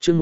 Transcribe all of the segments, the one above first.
chương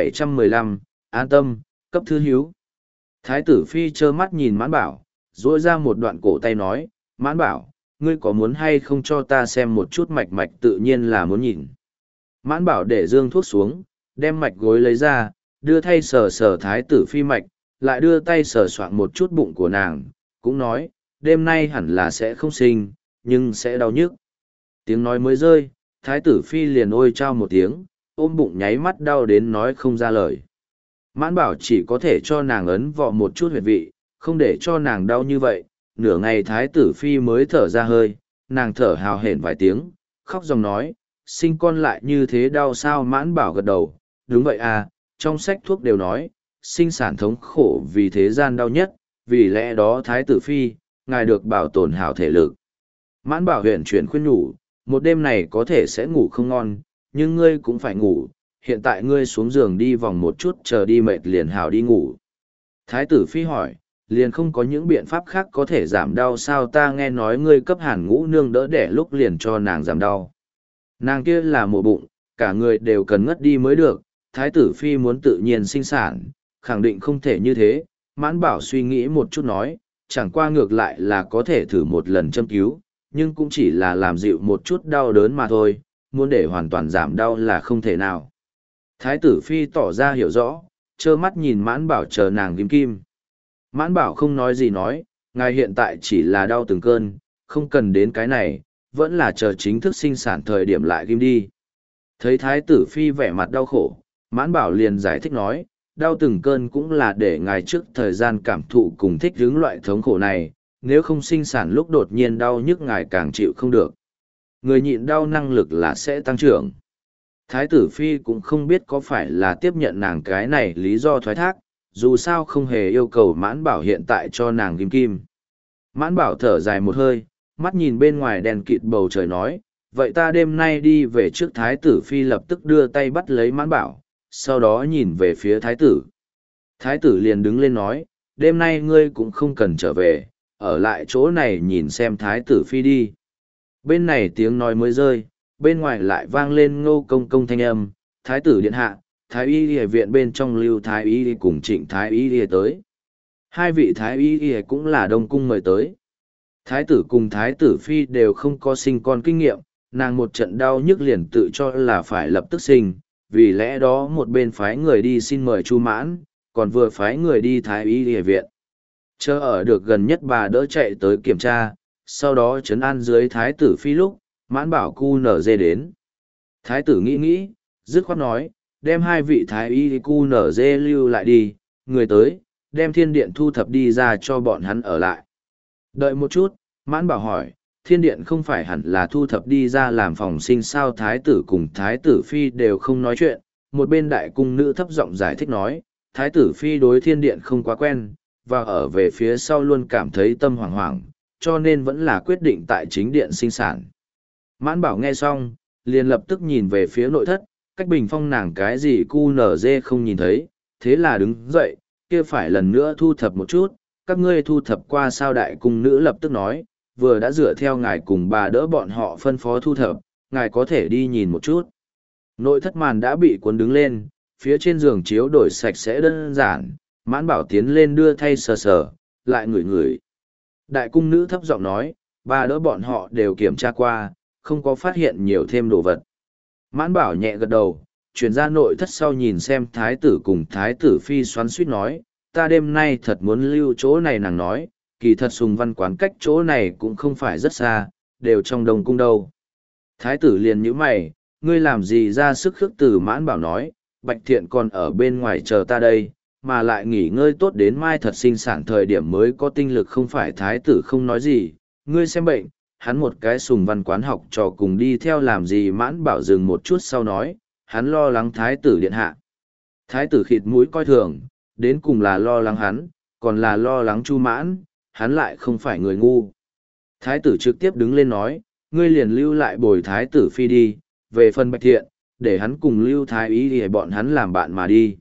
1715, an tâm, cấp thư hiếu. Thái tử phi trơ mắt nhìn mãn bảo, duỗi ra một đoạn cổ tay nói, mãn bảo, ngươi có muốn hay không cho ta xem một chút mạch mạch, tự nhiên là muốn nhìn. Mãn bảo để dương thuốc xuống, đem mạch gối lấy ra, đưa thay sờ sờ thái tử phi mạch, lại đưa tay sờ soạn một chút bụng của nàng, cũng nói, đêm nay hẳn là sẽ không sinh, nhưng sẽ đau nhức. Tiếng nói mới rơi, thái tử phi liền ôi trao một tiếng, ôm bụng nháy mắt đau đến nói không ra lời. Mãn bảo chỉ có thể cho nàng ấn vọ một chút huyệt vị, không để cho nàng đau như vậy. Nửa ngày thái tử phi mới thở ra hơi, nàng thở hào hển vài tiếng, khóc dòng nói, sinh con lại như thế đau sao? Mãn bảo gật đầu, đúng vậy à, trong sách thuốc đều nói, sinh sản thống khổ vì thế gian đau nhất, vì lẽ đó thái tử phi, ngài được bảo tồn hảo thể lực. Mãn bảo huyện chuyển khuyên nhủ, một đêm này có thể sẽ ngủ không ngon, nhưng ngươi cũng phải ngủ, hiện tại ngươi xuống giường đi vòng một chút, chờ đi mệt liền hảo đi ngủ. Thái tử phi hỏi, liền không có những biện pháp khác có thể giảm đau sao? Ta nghe nói ngươi cấp Hàn Ngũ nương đỡ đẻ lúc liền cho nàng giảm đau. Nàng kia là mổ bụng, cả người đều cần ngất đi mới được, thái tử phi muốn tự nhiên sinh sản, khẳng định không thể như thế. Mãn bảo suy nghĩ một chút nói, chẳng qua ngược lại là có thể thử một lần châm cứu, nhưng cũng chỉ là làm dịu một chút đau đớn mà thôi, muốn để hoàn toàn giảm đau là không thể nào. Thái tử phi tỏ ra hiểu rõ, trơ mắt nhìn mãn bảo chờ nàng ghim kim. Mãn bảo không nói gì nói, ngài hiện tại chỉ là đau từng cơn, không cần đến cái này, vẫn là chờ chính thức sinh sản thời điểm lại ghim đi. Thấy thái tử phi vẻ mặt đau khổ, mãn bảo liền giải thích nói, đau từng cơn cũng là để ngài trước thời gian cảm thụ cùng thích ứng loại thống khổ này, nếu không sinh sản lúc đột nhiên đau nhức ngài càng chịu không được. Người nhịn đau năng lực là sẽ tăng trưởng. Thái tử phi cũng không biết có phải là tiếp nhận nàng cái này lý do thoái thác, dù sao không hề yêu cầu mãn bảo hiện tại cho nàng kim kim. Mãn bảo thở dài một hơi, mắt nhìn bên ngoài đèn kịt bầu trời nói, vậy ta đêm nay đi về trước. Thái tử phi lập tức đưa tay bắt lấy mãn bảo, sau đó nhìn về phía thái tử. Thái tử liền đứng lên nói, đêm nay ngươi cũng không cần trở về, ở lại chỗ này nhìn xem thái tử phi đi. Bên này tiếng nói mới rơi, bên ngoài lại vang lên Ngô công công thanh âm, thái tử điện hạ, thái y y viện bên trong Lưu thái y cùng Trịnh thái y y tới. Hai vị thái y y cũng là đông cung mời tới. Thái tử cùng thái tử phi đều không có sinh con kinh nghiệm, nàng một trận đau nhức liền tự cho là phải lập tức sinh, vì lẽ đó một bên phái người đi xin mời Chu Mãn, còn vừa phái người đi thái y y viện. Chờ ở được gần nhất bà đỡ chạy tới kiểm tra, sau đó trấn an dưới thái tử phi lúc, Mãn bảo cu nở dê đến. Thái tử nghĩ nghĩ, dứt khoát nói, đem hai vị thái y cu nở dê lưu lại đi, người tới, đem thiên điện thu thập đi ra cho bọn hắn ở lại. Đợi một chút, Mãn bảo hỏi, thiên điện không phải hẳn là thu thập đi ra làm phòng sinh sao? Thái tử cùng thái tử phi đều không nói chuyện, một bên đại cung nữ thấp giọng giải thích nói, thái tử phi đối thiên điện không quá quen, và ở về phía sau luôn cảm thấy tâm hoảng hoảng, cho nên vẫn là quyết định tại chính điện sinh sản. Mãn bảo nghe xong, liền lập tức nhìn về phía nội thất, cách bình phong nàng cái gì cu nở dê không nhìn thấy, thế là đứng dậy, kia phải lần nữa thu thập một chút, các ngươi thu thập qua sao? Đại cung nữ lập tức nói, vừa đã dựa theo ngài cùng bà đỡ bọn họ phân phó thu thập, ngài có thể đi nhìn một chút. Nội thất màn đã bị cuốn đứng lên, phía trên giường chiếu đổi sạch sẽ đơn giản, Mãn bảo tiến lên đưa thay sờ sờ, lại ngửi ngửi. Đại cung nữ thấp giọng nói, bà đỡ bọn họ đều kiểm tra qua, không có phát hiện nhiều thêm đồ vật. Mãn bảo nhẹ gật đầu, chuyển ra nội thất sau nhìn xem thái tử cùng thái tử phi xoắn suýt nói, ta đêm nay thật muốn lưu chỗ này. Nàng nói, kỳ thật Sùng Văn quán cách chỗ này cũng không phải rất xa, đều trong Đông cung đâu. Thái tử liền nhíu mày, ngươi làm gì ra sức khước từ? Mãn bảo nói, Bạch Thiện còn ở bên ngoài chờ ta đây, mà lại nghỉ ngơi tốt đến mai thật sinh sản thời điểm mới có tinh lực. Không phải. Thái tử không nói gì, ngươi xem bệnh, hắn một cái Sùng Văn quán học trò cùng đi theo làm gì? Mãn bảo dừng một chút sau nói, hắn lo lắng thái tử điện hạ. Thái tử khịt mũi coi thường, đến cùng là lo lắng hắn, còn là lo lắng Chu Mãn, hắn lại không phải người ngu. Thái tử trực tiếp đứng lên nói, ngươi liền lưu lại bồi thái tử phi đi, về phần Bạch Thiện, để hắn cùng lưu thái ý để bọn hắn làm bạn mà đi.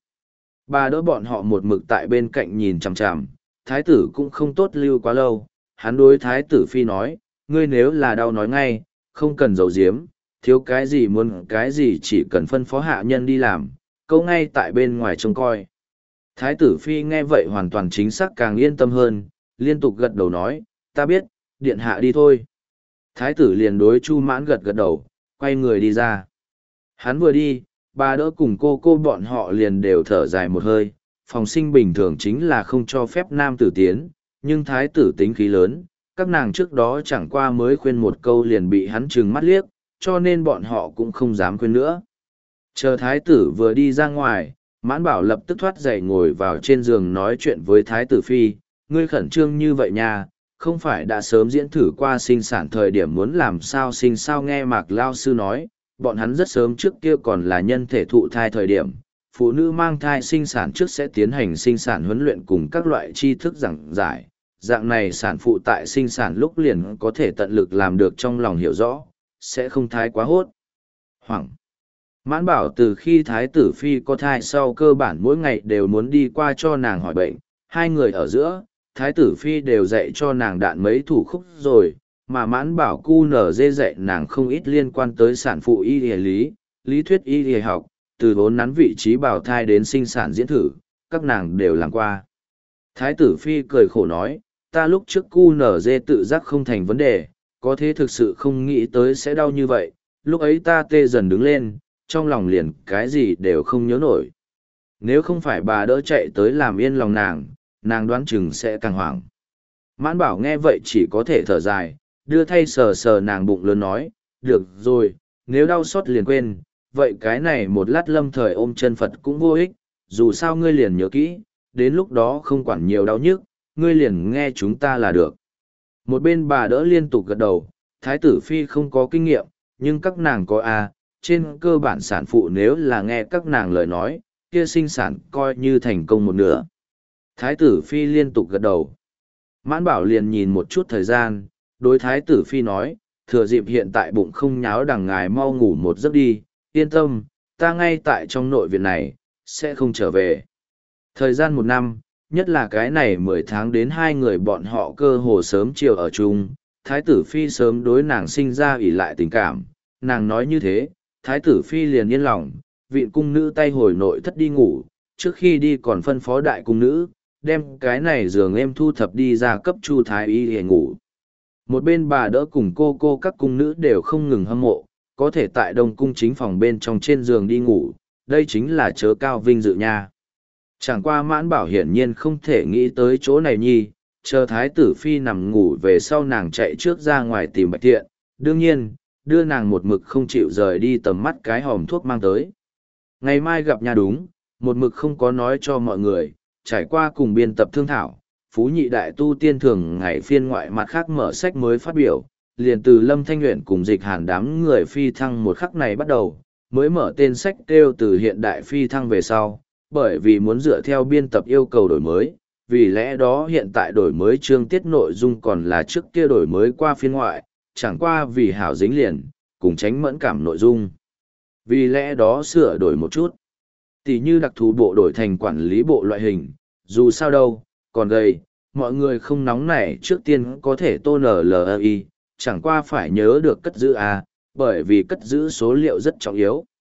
Bà đỡ bọn họ một mực tại bên cạnh nhìn chằm chằm, thái tử cũng không tốt lưu quá lâu, hắn đối thái tử phi nói, ngươi nếu là đau nói ngay, không cần giấu giếm, thiếu cái gì muốn cái gì chỉ cần phân phó hạ nhân đi làm, câu ngay tại bên ngoài trông coi. Thái tử Phi nghe vậy hoàn toàn chính xác càng yên tâm hơn, liên tục gật đầu nói, ta biết, điện hạ đi thôi. Thái tử liền đối Chu Mãn gật gật đầu, quay người đi ra. Hắn vừa đi, bà đỡ cùng cô bọn họ liền đều thở dài một hơi, phòng sinh bình thường chính là không cho phép nam tử tiến, nhưng thái tử tính khí lớn, các nàng trước đó chẳng qua mới khuyên một câu liền bị hắn trừng mắt liếc, cho nên bọn họ cũng không dám khuyên nữa. Chờ thái tử vừa đi ra ngoài, Mãn Bảo lập tức thoát dậy ngồi vào trên giường nói chuyện với thái tử Phi, ngươi khẩn trương như vậy nha, không phải đã sớm diễn thử qua sinh sản thời điểm muốn làm sao sinh sao nghe Mạc Lao Sư nói, bọn hắn rất sớm trước kia còn là nhân thể thụ thai thời điểm, phụ nữ mang thai sinh sản trước sẽ tiến hành sinh sản huấn luyện cùng các loại tri thức giảng giải, dạng này sản phụ tại sinh sản lúc liền có thể tận lực làm được trong lòng hiểu rõ, sẽ không thai quá hốt. Hoảng. Mãn Bảo từ khi Thái tử Phi có thai sau cơ bản mỗi ngày đều muốn đi qua cho nàng hỏi bệnh, hai người ở giữa, Thái tử Phi đều dạy cho nàng đạn mấy thủ khúc rồi, mà Mãn Bảo cu nở dê dạy nàng không ít liên quan tới sản phụ y lý thuyết y học, từ vốn nắn vị trí bào thai đến sinh sản diễn thử, các nàng đều làm qua. Thái tử Phi cười khổ nói, ta lúc trước cu nở dê tự giác không thành vấn đề, có thế thực sự không nghĩ tới sẽ đau như vậy, lúc ấy ta tê dần đứng lên, trong lòng liền cái gì đều không nhớ nổi. Nếu không phải bà đỡ chạy tới làm yên lòng nàng đoán chừng sẽ càng hoảng. Mãn Bảo nghe vậy chỉ có thể thở dài, đưa thay sờ sờ nàng bụng lớn nói, được rồi, nếu đau xót liền quên, vậy cái này một lát lâm thời ôm chân Phật cũng vô ích, dù sao ngươi liền nhớ kỹ, đến lúc đó không quản nhiều đau nhức, ngươi liền nghe chúng ta là được. Một bên bà đỡ liên tục gật đầu, Thái tử Phi không có kinh nghiệm, nhưng các nàng có trên cơ bản sản phụ nếu là nghe các nàng lời nói, kia sinh sản coi như thành công một nửa. Thái tử Phi liên tục gật đầu. Mãn Bảo liền nhìn một chút thời gian, đối Thái tử Phi nói, thừa dịp hiện tại bụng không nháo đằng ngài mau ngủ một giấc đi, yên tâm, ta ngay tại trong nội viện này, sẽ không trở về. Thời gian 1 năm, nhất là cái này 10 tháng đến 2 người bọn họ cơ hồ sớm chiều ở chung, Thái tử Phi sớm đối nàng sinh ra ỷ lại tình cảm, nàng nói như thế, Thái tử Phi liền yên lòng, viện cung nữ tay hồi nội thất đi ngủ, trước khi đi còn phân phó đại cung nữ, đem cái này giường em thu thập đi ra cấp Chu Thái y để ngủ. Một bên bà đỡ cùng cô các cung nữ đều không ngừng hâm mộ, có thể tại Đông cung chính phòng bên trong trên giường đi ngủ, đây chính là chớ cao vinh dự nha. Chẳng qua Mãn Bảo hiển nhiên không thể nghĩ tới chỗ này nhi, chờ Thái tử Phi nằm ngủ về sau nàng chạy trước ra ngoài tìm Bạch Thiện, đương nhiên, đưa nàng một mực không chịu rời đi tầm mắt cái hòm thuốc mang tới. Ngày mai gặp nhà đúng, một mực không có nói cho mọi người, trải qua cùng biên tập thương thảo, Phú Nhị Đại Tu Tiên thường ngày phiên ngoại mặt khác mở sách mới phát biểu, liền từ Lâm Thanh Nguyện cùng Dịch Hàn đám người phi thăng một khắc này bắt đầu, mới mở tên sách kêu từ hiện đại phi thăng về sau, bởi vì muốn dựa theo biên tập yêu cầu đổi mới, vì lẽ đó hiện tại đổi mới chương tiết nội dung còn là trước kia đổi mới qua phiên ngoại, chẳng qua vì hảo dính liền, cùng tránh mẫn cảm nội dung. Vì lẽ đó sửa đổi một chút. Tỷ như đặc thù bộ đổi thành quản lý bộ loại hình, dù sao đâu, còn gầy, mọi người không nóng nảy trước tiên có thể tô NLI, chẳng qua phải nhớ được cất giữ bởi vì cất giữ số liệu rất trọng yếu.